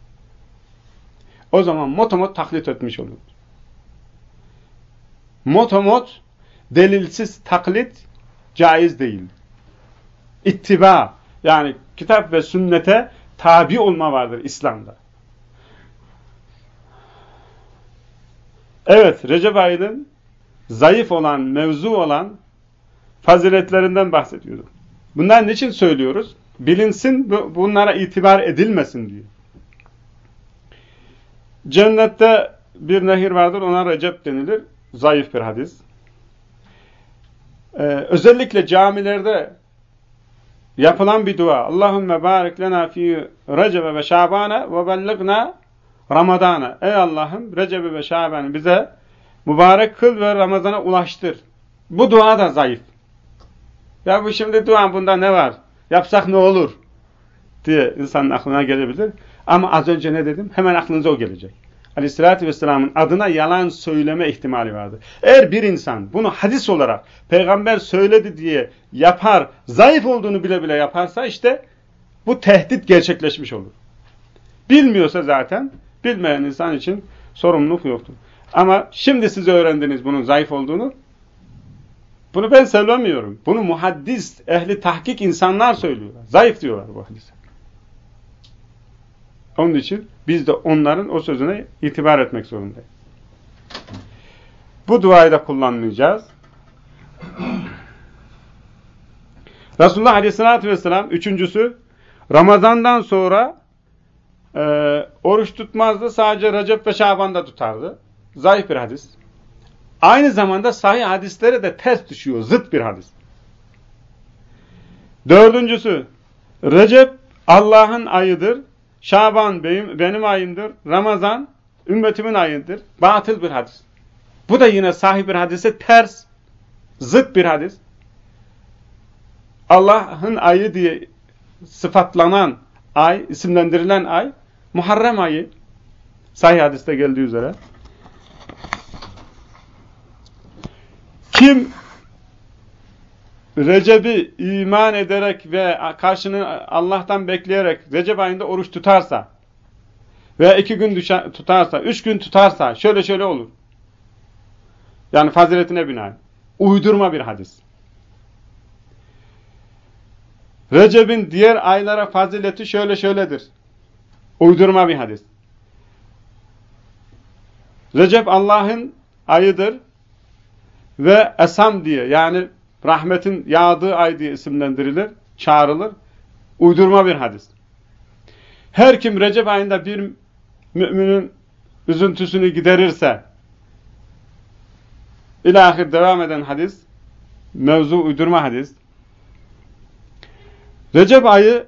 O zaman motomot taklit etmiş olur. Motomot delilsiz taklit caiz değil. İttiba, yani kitap ve sünnete tabi olma vardır İslam'da. Evet, Recep ayının zayıf olan, mevzu olan faziletlerinden bahsediyorduk. Bunlar niçin söylüyoruz? Bilinsin, bunlara itibar edilmesin diye. Cennette bir nehir vardır, ona Recep denilir. Zayıf bir hadis. Ee, özellikle camilerde yapılan bir dua. Allahümme barik lena fi Recebe ve Şaban'a ve belligna Ramazan'a. Ey Allah'ım, Recebe ve Şaban'ı bize mübarek kıl ve Ramazan'a ulaştır. Bu dua da zayıf. Ya bu şimdi dua, bunda ne var? Yapsak ne olur? Diye insanın aklına gelebilir. Ama az önce ne dedim? Hemen aklınıza o gelecek. Aleyhissalatü vesselamın adına yalan söyleme ihtimali vardır. Eğer bir insan bunu hadis olarak peygamber söyledi diye yapar, zayıf olduğunu bile bile yaparsa işte bu tehdit gerçekleşmiş olur. Bilmiyorsa zaten bilmeyen insan için sorumluluk yoktur. Ama şimdi siz öğrendiniz bunun zayıf olduğunu. Bunu ben söylemiyorum. Bunu muhaddis, ehli tahkik insanlar söylüyorlar. Zayıf diyorlar bu hadise. Onun için biz de onların o sözüne itibar etmek zorundayız. Bu duayı da kullanmayacağız. Resulullah Aleyhisselatü Vesselam üçüncüsü Ramazan'dan sonra e, oruç tutmazdı. Sadece Recep ve Şaban'da tutardı. Zayıf bir hadis. Aynı zamanda sahih hadislere de ters düşüyor. Zıt bir hadis. Dördüncüsü Recep Allah'ın ayıdır. Şaban benim, benim ayımdır. Ramazan ümmetimin ayıdır. Batıl bir hadis. Bu da yine sahih bir hadise ters, zıt bir hadis. Allah'ın ayı diye sıfatlanan ay, isimlendirilen ay, Muharrem ayı. Sahih hadiste geldiği üzere. Kim Recep'i iman ederek ve karşını Allah'tan bekleyerek Recep ayında oruç tutarsa veya iki gün düşer, tutarsa, üç gün tutarsa şöyle şöyle olur. Yani faziletine binaen. Uydurma bir hadis. Recep'in diğer aylara fazileti şöyle şöyledir. Uydurma bir hadis. Recep Allah'ın ayıdır. ve Esam diye, yani rahmetin yağdığı ay diye isimlendirilir, çağrılır. Uydurma bir hadis. Her kim Recep ayında bir müminin üzüntüsünü giderirse, ilahir devam eden hadis, mevzu uydurma hadis. Recep ayı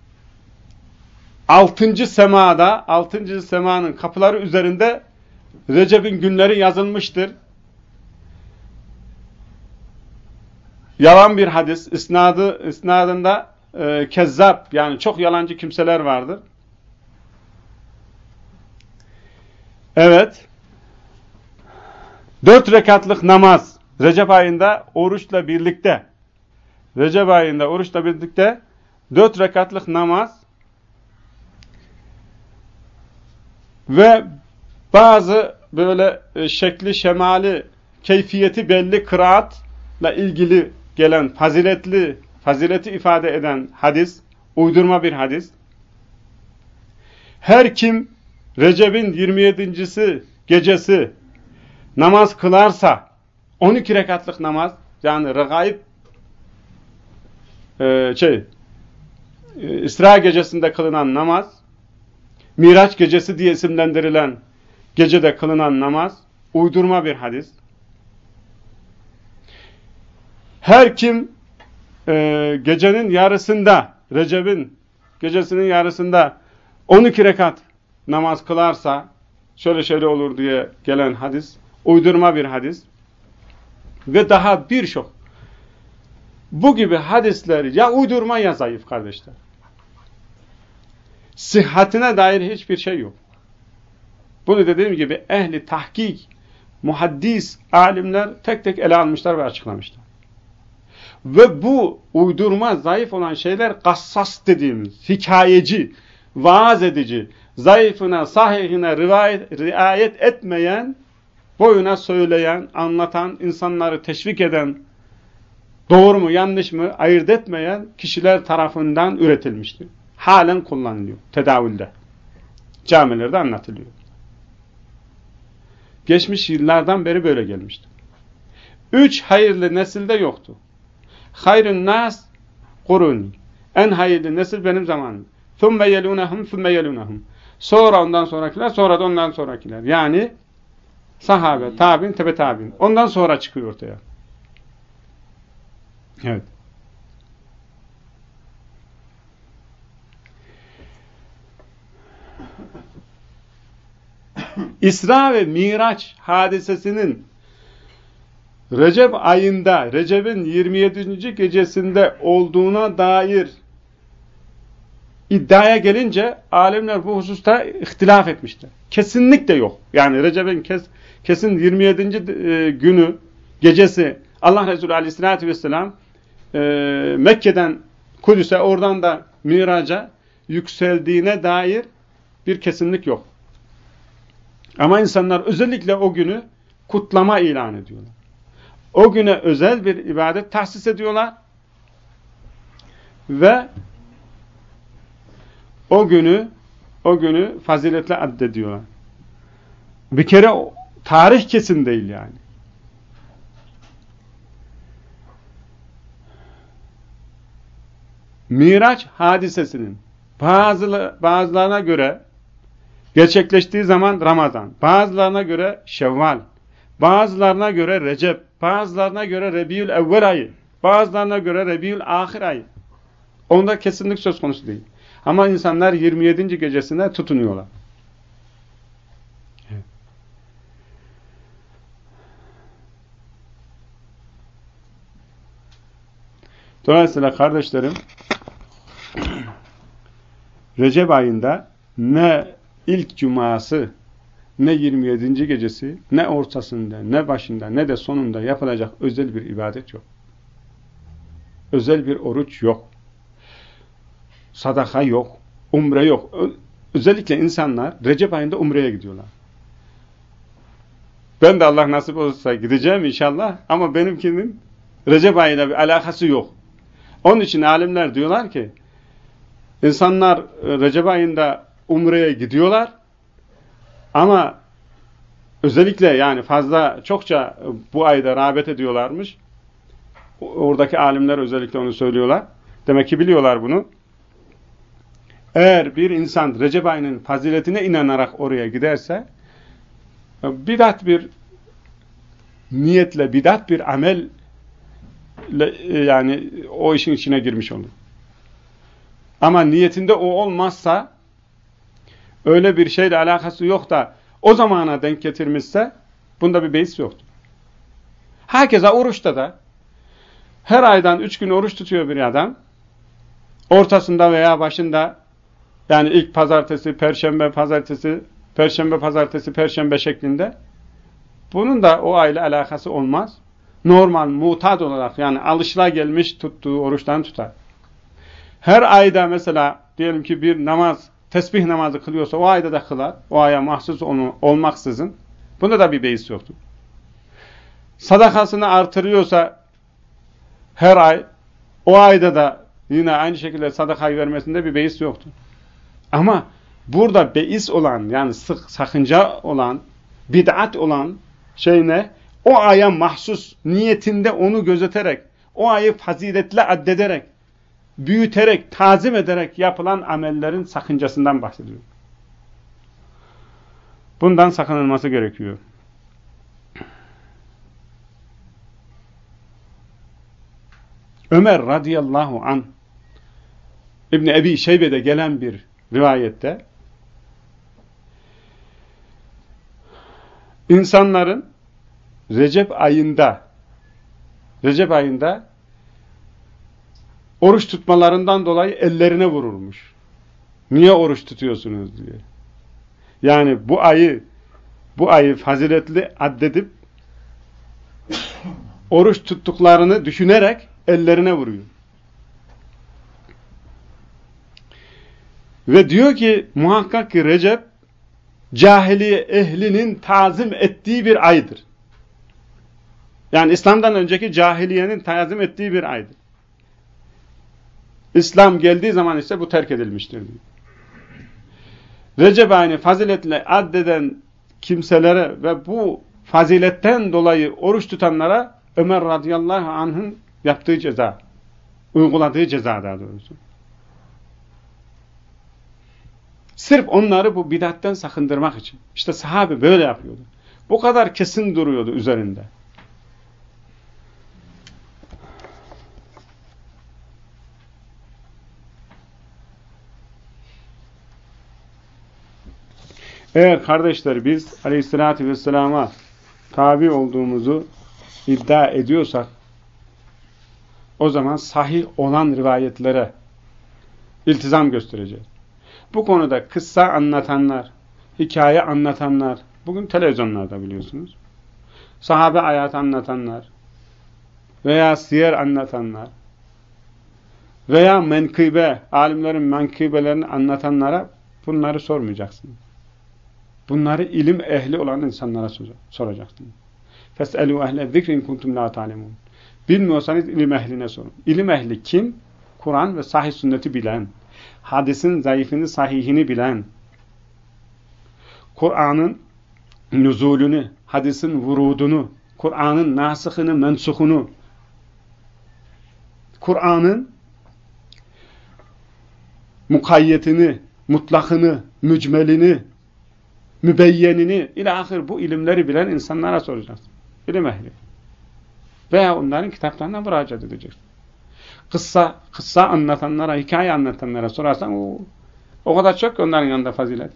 altıncı semada, altıncı semanın kapıları üzerinde Recep'in günleri yazılmıştır. Yalan bir hadis, isnadı, isnadında e, kezzap, yani çok yalancı kimseler vardır. Evet. Dört rekatlık namaz Recep ayında oruçla birlikte, Recep ayında oruçla birlikte dört rekatlık namaz ve bazı böyle e, şekli, şemali, keyfiyeti belli kıraatla ilgili gelen faziletli, fazileti ifade eden hadis, uydurma bir hadis. Her kim Recep'in yirmi yedincisi gecesi namaz kılarsa, on iki rekatlık namaz, yani regaib e, şey e, İsra gecesinde kılınan namaz, Miraç gecesi diye isimlendirilen gecede kılınan namaz, uydurma bir hadis. Her kim e, gecenin yarısında, Recep'in gecesinin yarısında on iki rekat namaz kılarsa, şöyle şöyle olur diye gelen hadis, uydurma bir hadis. Ve daha birçok bu gibi hadisler ya uydurma ya zayıf kardeşler. Sıhhatine dair hiçbir şey yok. Bunu dediğim gibi ehli tahkik, muhaddis, alimler tek tek ele almışlar ve açıklamışlar. Ve bu uydurma, zayıf olan şeyler gassas dediğimiz, hikayeci, vaaz edici, zayıfına, sahihine rivayet, riayet etmeyen, boyuna söyleyen, anlatan, insanları teşvik eden, doğru mu yanlış mı ayırt etmeyen kişiler tarafından üretilmiştir. Halen kullanılıyor tedavülde. Camilerde anlatılıyor. Geçmiş yıllardan beri böyle gelmiştir. Üç hayırlı nesilde yoktu. Hayrun nas kuruni. En hayırlı nesil benim zamanım. Thumme yelunahum, thumme yelunahum. Sonra ondan sonrakiler, sonra da ondan sonrakiler. Yani sahabe, tabi'in, tebe tabi'in. Ondan sonra çıkıyor ortaya. Evet. İsra ve Miraç hadisesinin Recep ayında, Recep'in yirmi yedinci gecesinde olduğuna dair iddiaya gelince alimler bu hususta ihtilaf etmişler. Kesinlikle yok. Yani Recep'in kes, kesin yirmi yedinci günü, gecesi Allah Resulü Aleyhisselatü Vesselam e, Mekke'den Kudüs'e, oradan da Miraç'a yükseldiğine dair bir kesinlik yok. Ama insanlar özellikle o günü kutlama ilan ediyorlar. O güne özel bir ibadet tahsis ediyorlar ve o günü o günü faziletle addediyorlar. Bir kere o, tarih kesin değil yani. Miraç hadisesinin bazı, bazılarına göre gerçekleştiği zaman Ramazan, bazılarına göre Şevval, bazılarına göre Recep, bazılarına göre Rebiül Evvel ayı, bazılarına göre Rebiül Ahir ayı. Onda kesinlik söz konusu değil. Ama insanlar yirmi yedinci gecesine tutunuyorlar. Evet. Dolayısıyla kardeşlerim, Recep ayında ne ilk cuması, ne yirmi yedinci gecesi, ne ortasında, ne başında, ne de sonunda yapılacak özel bir ibadet yok. Özel bir oruç yok. Sadaka yok. Umre yok. Özellikle insanlar Recep ayında umreye gidiyorlar. Ben de Allah nasip olursa gideceğim inşallah ama benimkinin Recep ayıyla bir alakası yok. Onun için alimler diyorlar ki insanlar Recep ayında umreye gidiyorlar ama özellikle yani fazla çokça bu ayda rağbet ediyorlarmış. Oradaki alimler özellikle onu söylüyorlar. Demek ki biliyorlar bunu. Eğer bir insan Recep ayının faziletine inanarak oraya giderse bidat bir niyetle, bidat bir amel yani o işin içine girmiş olur. Ama niyetinde o olmazsa, öyle bir şeyle alakası yok da o zamana denk getirmişse bunda bir beis yoktur. Herkese oruçta da her aydan üç gün oruç tutuyor bir adam. Ortasında veya başında yani ilk pazartesi, perşembe, pazartesi, perşembe, pazartesi, perşembe şeklinde. Bunun da o ayla alakası olmaz. Normal, mutat olarak yani alışılagelmiş tuttuğu oruçtan tutar. Her ayda mesela diyelim ki bir namaz, tesbih namazı kılıyorsa o ayda da kılar. O aya mahsus olmaksızın. Bunda da bir beis yoktur. Sadakasını artırıyorsa her ay, o ayda da yine aynı şekilde sadakayı vermesinde bir beis yoktur. Ama burada beis olan yani sık, sakınca olan, bid'at olan şey ne? O aya mahsus niyetinde onu gözeterek, o ayı faziletli addederek, büyüterek, tazim ederek yapılan amellerin sakıncasından bahsediyor. Bundan sakınılması gerekiyor. Ömer radıyallahu anh İbn Ebi Şeybe'de gelen bir rivayette insanların Recep ayında Recep ayında oruç tutmalarından dolayı ellerine vurulmuş. Niye oruç tutuyorsunuz diye. Yani bu ayı bu ayı faziletli addedip oruç tuttuklarını düşünerek ellerine vuruyor. Ve diyor ki muhakkak ki Recep cahiliye ehlinin tazim ettiği bir aydır. Yani İslam'dan önceki cahiliyenin tazim ettiği bir aydır. İslam geldiği zaman ise bu terk edilmiştir diyor. Recep ayını faziletle addeden kimselere ve bu faziletten dolayı oruç tutanlara Ömer radıyallahu anh'ın yaptığı ceza, uyguladığı ceza daha doğrusu. Sırf onları bu bidatten sakındırmak için. İşte sahabe böyle yapıyordu. Bu kadar kesin duruyordu üzerinde. Eğer kardeşler biz aleyhissalatü vesselama tabi olduğumuzu iddia ediyorsak o zaman sahih olan rivayetlere iltizam göstereceğiz. Bu konuda kıssa anlatanlar, hikaye anlatanlar, bugün televizyonlarda biliyorsunuz, sahabe hayatı anlatanlar veya siyer anlatanlar veya menkıbe, alimlerin menkıbelerini anlatanlara bunları sormayacaksınız. Bunları ilim ehli olan insanlara soracaksınız. فَاسْأَلُوا اَهْلَ ذِكْرٍ كُنْتُمْ لَا تَعْلَمُونَ Bilmiyorsanız ilim ehline sorun. İlim ehli kim? Kur'an ve sahih sünneti bilen, hadisin zayıfını, sahihini bilen, Kur'an'ın nüzulünü, hadisin vurudunu, Kur'an'ın nasıhını, mensuhunu, Kur'an'ın mukayyetini, mutlakını, mücmelini, mübeyyenini, ilahir bu ilimleri bilen insanlara soracağız. İlim ehli. Veya onların kitaplarına müracaat edeceksin. Kıssa, kıssa anlatanlara, hikaye anlatanlara sorarsan o, o kadar çok ki onların yanında fazilet.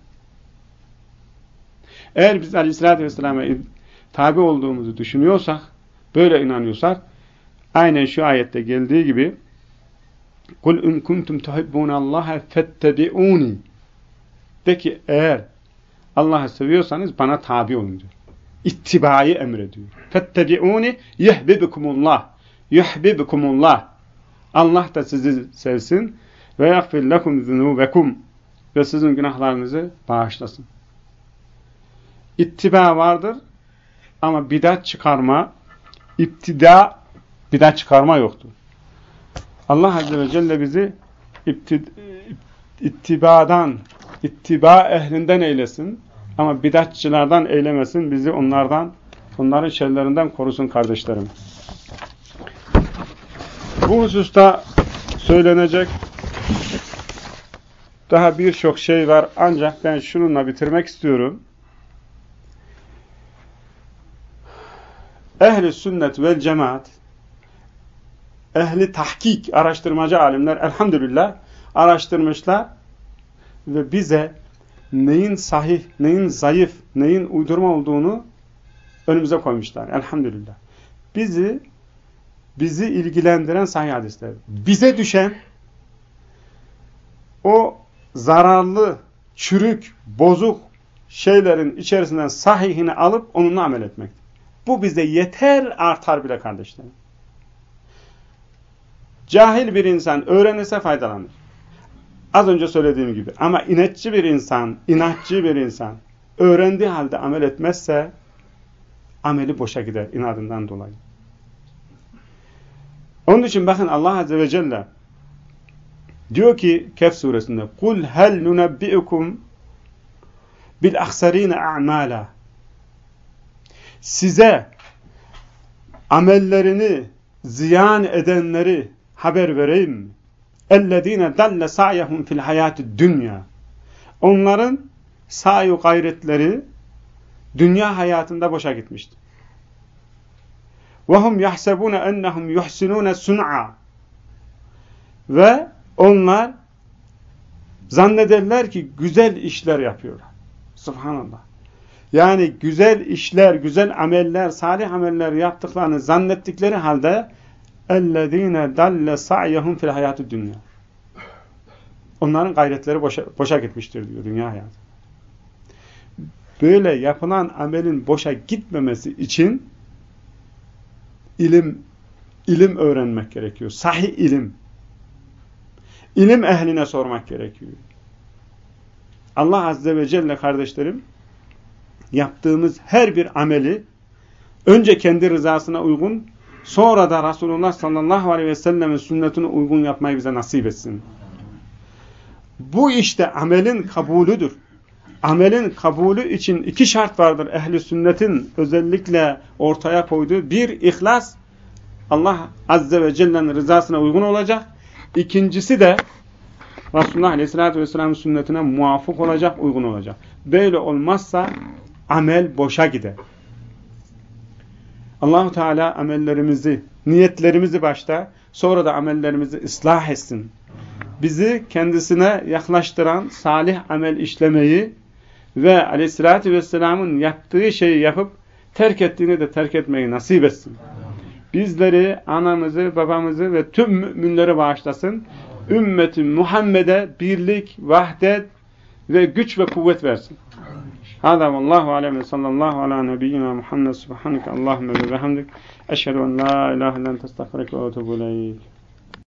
Eğer biz aleyhissalatü vesselam'a tabi olduğumuzu düşünüyorsak, böyle inanıyorsak, aynen şu ayette geldiği gibi قُلْ اِنْ كُنْتُمْ تُحِبُّونَ اللّٰهَ فَاتَّبِعُونِ De ki eğer Allah'ı seviyorsanız bana tabi olun diyor. İttibayı emrediyor. فَاتَّبِعُونِ يَحْبِبِكُمُ اللّٰهِ يُحْبِبِكُمُ اللّٰهِ Allah da sizi sevsin ve يَغْفِرْ لَكُمْ ذُنُوبَكُمْ ve sizin günahlarınızı bağışlasın. İttiba vardır ama bidat çıkarma, iptida, bidat çıkarma yoktur. Allah Azze ve Celle bizi ittibadan, ittiba ehlinden eylesin. Ama bidatçılardan eylemesin, bizi onlardan, onların şerlerinden korusun kardeşlerim. Bu hususta söylenecek daha birçok şey var, ancak ben şununla bitirmek istiyorum. Ehl-i sünnet vel cemaat, ehli tahkik, araştırmacı alimler elhamdülillah araştırmışlar ve bize neyin sahih, neyin zayıf, neyin uydurma olduğunu önümüze koymuşlar elhamdülillah. Bizi bizi ilgilendiren sahih hadisler. Bize düşen o zararlı, çürük, bozuk şeylerin içerisinden sahihini alıp onunla amel etmek. Bu bize yeter, artar bile kardeşlerim. Cahil bir insan öğrenirse faydalanır. Az önce söylediğim gibi. Ama inatçı bir insan, inatçı bir insan öğrendiği halde amel etmezse ameli boşa gider inadından dolayı. Onun için bakın Allah Azze ve Celle diyor ki Kehf suresinde قُلْ هَلْ نُنَبِّئُكُمْ بِالْاَخْسَر۪ينَ اَعْمَالًا Size amellerini ziyan edenleri haber vereyim mi? اَلَّذ۪ينَ دَلَّ سَعْيَهُمْ فِي الْحَيَاتِ الدُّنْيَا Onların sa'i gayretleri dünya hayatında boşa gitmiştir. وَهُمْ يَحْسَبُونَ اَنَّهُمْ يُحْسِنُونَ سُنْعًا Ve onlar zannederler ki güzel işler yapıyorlar. Subhanallah. Yani güzel işler, güzel ameller, salih ameller yaptıklarını zannettikleri halde اَلَّذ۪ينَ دَلَّ سَعْيَهُمْ فِي الْحَيَاتِ الدُّنْيَا Onların gayretleri boşa, boşa gitmiştir diyor dünya hayatı. Böyle yapılan amelin boşa gitmemesi için ilim ilim öğrenmek gerekiyor. Sahih ilim. İlim ehline sormak gerekiyor. Allah Azze ve Celle kardeşlerim yaptığımız her bir ameli önce kendi rızasına uygun, sonra da Resulullah sallallahu aleyhi ve sellemin sünnetine uygun yapmayı bize nasip etsin. Bu işte amelin kabulüdür. Amelin kabulü için iki şart vardır. Ehl-i sünnetin özellikle ortaya koyduğu bir, ihlas. Allah Azze ve Celle'nin rızasına uygun olacak. İkincisi de Resulullah Aleyhisselatü Vesselam'ın sünnetine muvafık olacak, uygun olacak. Böyle olmazsa amel boşa gider. Allah-u Teala amellerimizi, niyetlerimizi başta, sonra da amellerimizi ıslah etsin. Bizi kendisine yaklaştıran salih amel işlemeyi ve Aleyhisselatü Vesselam'ın yaptığı şeyi yapıp terk ettiğini de terk etmeyi nasip etsin. Bizleri, anamızı, babamızı ve tüm müminleri bağışlasın. Ümmeti Muhammed'e birlik, vahdet ve güç ve kuvvet versin. Hâdâ vallâhu alem ve sallallahu alâ nebiyyina Muhammed subhaneke Allahümme ve bihamdik. Eşhedü en la ilahe illen testağfirüke ve etûbü ileyk.